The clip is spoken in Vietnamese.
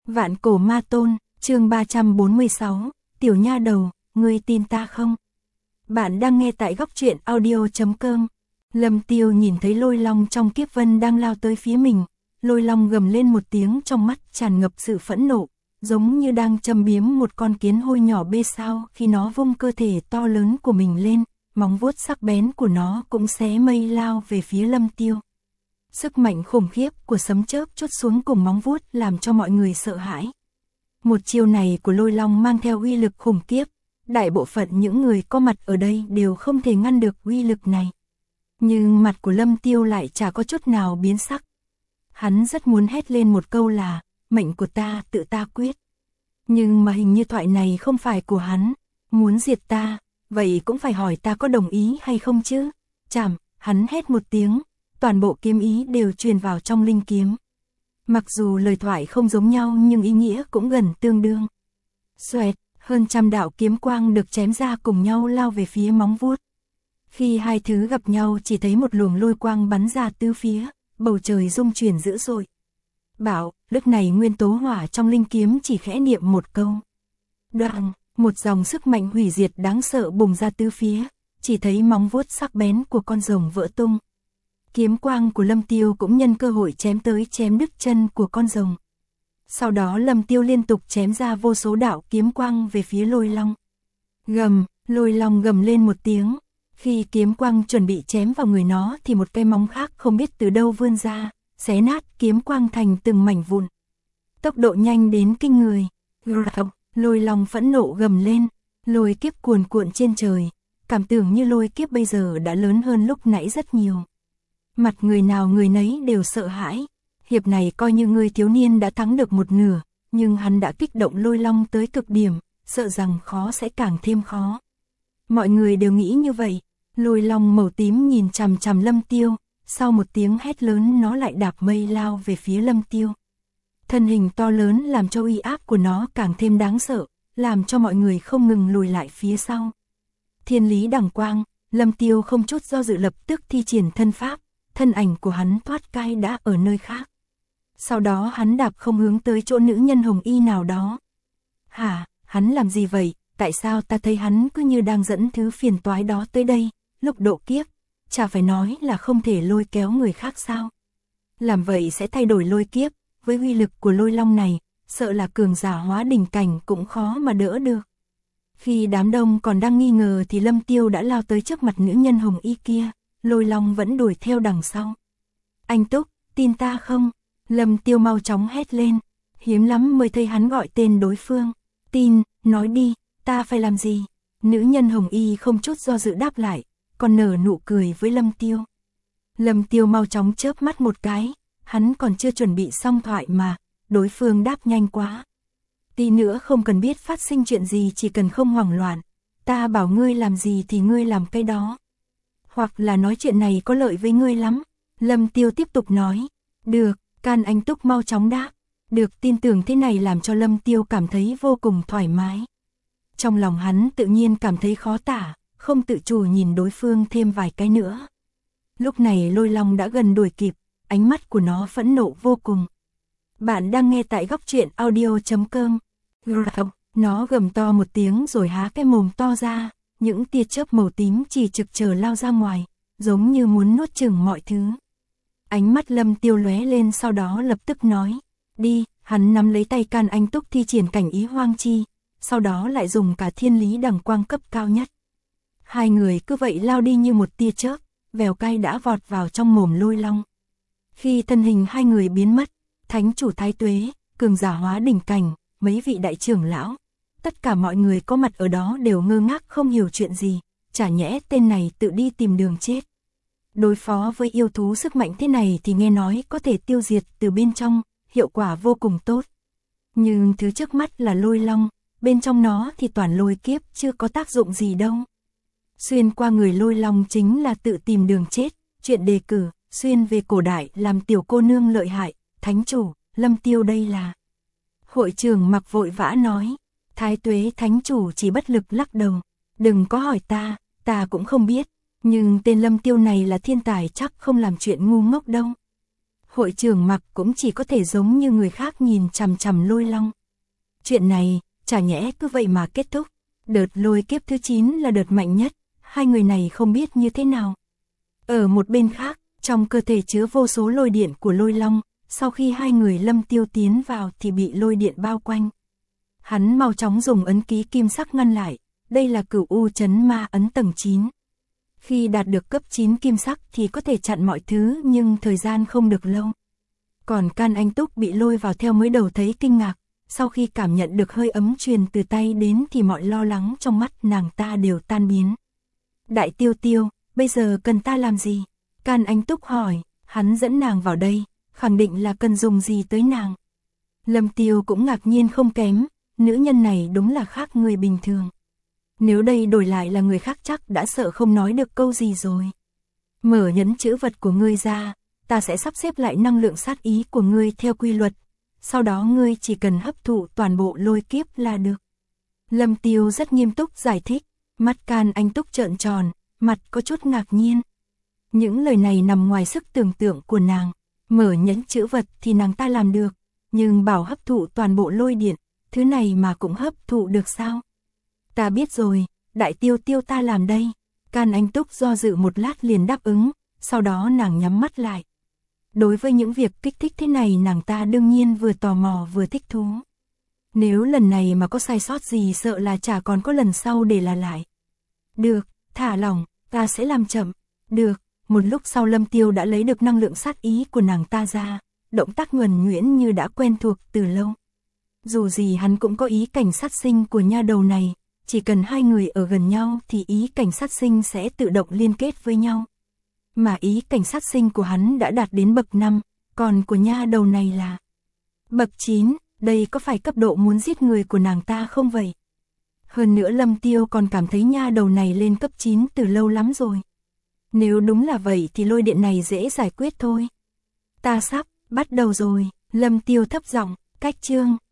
Vạn cổ ma tôn, chương 346, tiểu nha đầu, ngươi tin ta không? Bạn đang nghe tại góc truyện audio.com. Lâm Tiêu nhìn thấy lôi long trong kiếp vân đang lao tới phía mình, lôi long gầm lên một tiếng, trong mắt tràn ngập sự phẫn nộ, giống như đang châm biếm một con kiến hôi nhỏ bê sao. Khi nó vung cơ thể to lớn của mình lên, móng vuốt sắc bén của nó cũng xé mây lao về phía Lâm Tiêu. Sức mạnh khủng khiếp của sấm chớp chốt xuống cùng móng vuốt làm cho mọi người sợ hãi. Một chiêu này của lôi long mang theo uy lực khủng khiếp, đại bộ phận những người có mặt ở đây đều không thể ngăn được uy lực này. Nhưng mặt của Lâm Tiêu lại chả có chút nào biến sắc. Hắn rất muốn hét lên một câu là, mệnh của ta tự ta quyết. Nhưng mà hình như thoại này không phải của hắn, muốn diệt ta, vậy cũng phải hỏi ta có đồng ý hay không chứ. Chảm, hắn hét một tiếng, toàn bộ kiếm ý đều truyền vào trong linh kiếm. Mặc dù lời thoại không giống nhau nhưng ý nghĩa cũng gần tương đương. Xoẹt, hơn trăm đạo kiếm quang được chém ra cùng nhau lao về phía móng vuốt. Khi hai thứ gặp nhau chỉ thấy một luồng lôi quang bắn ra tứ phía, bầu trời rung chuyển dữ dội. Bảo, lúc này nguyên tố hỏa trong linh kiếm chỉ khẽ niệm một câu. Đoạn, một dòng sức mạnh hủy diệt đáng sợ bùng ra tứ phía, chỉ thấy móng vuốt sắc bén của con rồng vỡ tung. Kiếm quang của Lâm Tiêu cũng nhân cơ hội chém tới, chém đứt chân của con rồng. Sau đó Lâm Tiêu liên tục chém ra vô số đạo kiếm quang về phía lôi long. Gầm, lôi long gầm lên một tiếng. Khi kiếm quang chuẩn bị chém vào người nó thì một cái móng khác không biết từ đâu vươn ra, xé nát kiếm quang thành từng mảnh vụn. Tốc độ nhanh đến kinh người. Lôi long phẫn nộ gầm lên, lôi kiếp cuồn cuộn trên trời, cảm tưởng như lôi kiếp bây giờ đã lớn hơn lúc nãy rất nhiều. Mặt người nào người nấy đều sợ hãi. Hiệp này coi như người thiếu niên đã thắng được một nửa, nhưng hắn đã kích động lôi long tới cực điểm, sợ rằng khó sẽ càng thêm khó. Mọi người đều nghĩ như vậy. Lôi long màu tím nhìn chằm chằm Lâm Tiêu, sau một tiếng hét lớn nó lại đạp mây lao về phía Lâm Tiêu. Thân hình to lớn làm cho uy áp của nó càng thêm đáng sợ, làm cho mọi người không ngừng lùi lại phía sau. Thiên lý đằng quang, Lâm Tiêu không chút do dự lập tức thi triển thân pháp, thân ảnh của hắn thoát cai đã ở nơi khác. Sau đó hắn đạp không hướng tới chỗ nữ nhân hồng y nào đó. Hả, hắn làm gì vậy? Tại sao ta thấy hắn cứ như đang dẫn thứ phiền toái đó tới đây? Lúc độ kiếp, chả phải nói là không thể lôi kéo người khác sao? Làm vậy sẽ thay đổi lôi kiếp, với uy lực của lôi long này, sợ là cường giả hóa đỉnh cảnh cũng khó mà đỡ được. Khi đám đông còn đang nghi ngờ thì Lâm Tiêu đã lao tới trước mặt nữ nhân hồng y kia, lôi long vẫn đuổi theo đằng sau. Anh Túc, tin ta không? Lâm Tiêu mau chóng hét lên, hiếm lắm mới thấy hắn gọi tên đối phương. Tin, nói đi, ta phải làm gì? Nữ nhân hồng y không chút do dự đáp lại, còn nở nụ cười với Lâm Tiêu. Lâm Tiêu mau chóng chớp mắt một cái, hắn còn chưa chuẩn bị xong thoại mà, đối phương đáp nhanh quá. Tí nữa không cần biết phát sinh chuyện gì, chỉ cần không hoảng loạn, ta bảo ngươi làm gì thì ngươi làm cái đó. Hoặc là nói chuyện này có lợi với ngươi lắm. Lâm Tiêu tiếp tục nói. Được, Can Anh Túc mau chóng đáp. Được, tin tưởng thế này làm cho Lâm Tiêu cảm thấy vô cùng thoải mái. Trong lòng hắn tự nhiên cảm thấy khó tả, không tự chủ nhìn đối phương thêm vài cái nữa. Lúc này lôi long đã gần đuổi kịp, ánh mắt của nó phẫn nộ vô cùng. Bạn đang nghe tại góc truyện audio.com. Nó gầm to một tiếng rồi há cái mồm to ra, những tia chớp màu tím chỉ trực chờ lao ra ngoài, giống như muốn nuốt chửng mọi thứ. Ánh mắt Lâm Tiêu lóe lên, sau đó lập tức nói, đi. Hắn nắm lấy tay Can Anh Túc thi triển cảnh ý hoang chi, sau đó lại dùng cả thiên lý đằng quang cấp cao nhất. Hai người cứ vậy lao đi như một tia chớp, vèo cay đã vọt vào trong mồm lôi long. Khi thân hình hai người biến mất, thánh chủ Thái Tuế, cường giả hóa đỉnh cảnh, mấy vị đại trưởng lão, tất cả mọi người có mặt ở đó đều ngơ ngác không hiểu chuyện gì, chả nhẽ tên này tự đi tìm đường chết. Đối phó với yêu thú sức mạnh thế này thì nghe nói có thể tiêu diệt từ bên trong, hiệu quả vô cùng tốt. Nhưng thứ trước mắt là lôi long, bên trong nó thì toàn lôi kiếp, chưa có tác dụng gì đâu. Xuyên qua người lôi long chính là tự tìm đường chết, chuyện đề cử, xuyên về cổ đại làm tiểu cô nương lợi hại, thánh chủ, Lâm Tiêu đây là. Hội trưởng Mặc vội vã nói, Thái Tuế thánh chủ chỉ bất lực lắc đầu, đừng có hỏi ta cũng không biết, nhưng tên Lâm Tiêu này là thiên tài chắc không làm chuyện ngu ngốc đâu. Hội trưởng Mặc cũng chỉ có thể giống như người khác nhìn chằm chằm Lôi Long. Chuyện này, chả nhẽ cứ vậy mà kết thúc. Đợt lôi kiếp thứ 9 là đợt mạnh nhất, hai người này không biết như thế nào. Ở một bên khác, trong cơ thể chứa vô số lôi điện của Lôi Long, sau khi hai người Lâm Tiêu tiến vào thì bị lôi điện bao quanh. Hắn mau chóng dùng ấn ký kim sắc ngăn lại, đây là Cửu U Chấn Ma ấn tầng 9. Khi đạt được cấp 9 kim sắc thì có thể chặn mọi thứ nhưng thời gian không được lâu. Còn Can Anh Túc bị lôi vào theo mới đầu thấy kinh ngạc, sau khi cảm nhận được hơi ấm truyền từ tay đến thì mọi lo lắng trong mắt nàng ta đều tan biến. Đại Tiêu Tiêu, bây giờ cần ta làm gì? Can Anh Túc hỏi, hắn dẫn nàng vào đây, khẳng định là cần dùng gì tới nàng. Lâm Tiêu cũng ngạc nhiên không kém, nữ nhân này đúng là khác người bình thường. Nếu đây đổi lại là người khác chắc đã sợ không nói được câu gì rồi. Mở nhẫn chữ vật của ngươi ra, ta sẽ sắp xếp lại năng lượng sát ý của ngươi theo quy luật, sau đó ngươi chỉ cần hấp thụ toàn bộ lôi kiếp là được. Lâm Tiêu rất nghiêm túc giải thích, mắt Can Anh Túc trợn tròn, mặt có chút ngạc nhiên. Những lời này nằm ngoài sức tưởng tượng của nàng, mở nhẫn chữ vật thì nàng ta làm được, nhưng bảo hấp thụ toàn bộ lôi điện, thứ này mà cũng hấp thụ được sao? Ta biết rồi, Đại Tiêu Tiêu ta làm đây. Can Anh Túc do dự một lát liền đáp ứng, sau đó nàng nhắm mắt lại. Đối với những việc kích thích thế này nàng ta đương nhiên vừa tò mò vừa thích thú. Nếu lần này mà có sai sót gì sợ là chả còn có lần sau để là lại. Được, thả lỏng, ta sẽ làm chậm. Được, một lúc sau Lâm Tiêu đã lấy được năng lượng sát ý của nàng ta ra, động tác nhuần nhuyễn như đã quen thuộc từ lâu. Dù gì hắn cũng có ý cảnh sát sinh của nha đầu này, chỉ cần hai người ở gần nhau thì ý cảnh sát sinh sẽ tự động liên kết với nhau. Mà ý cảnh sát sinh của hắn đã đạt đến bậc 5, còn của nha đầu này là bậc 9, đây có phải cấp độ muốn giết người của nàng ta không vậy? Hơn nữa Lâm Tiêu còn cảm thấy nha đầu này lên cấp 9 từ lâu lắm rồi. Nếu đúng là vậy thì lôi điện này dễ giải quyết thôi. Ta sắp, bắt đầu rồi, Lâm Tiêu thấp giọng, cách chương.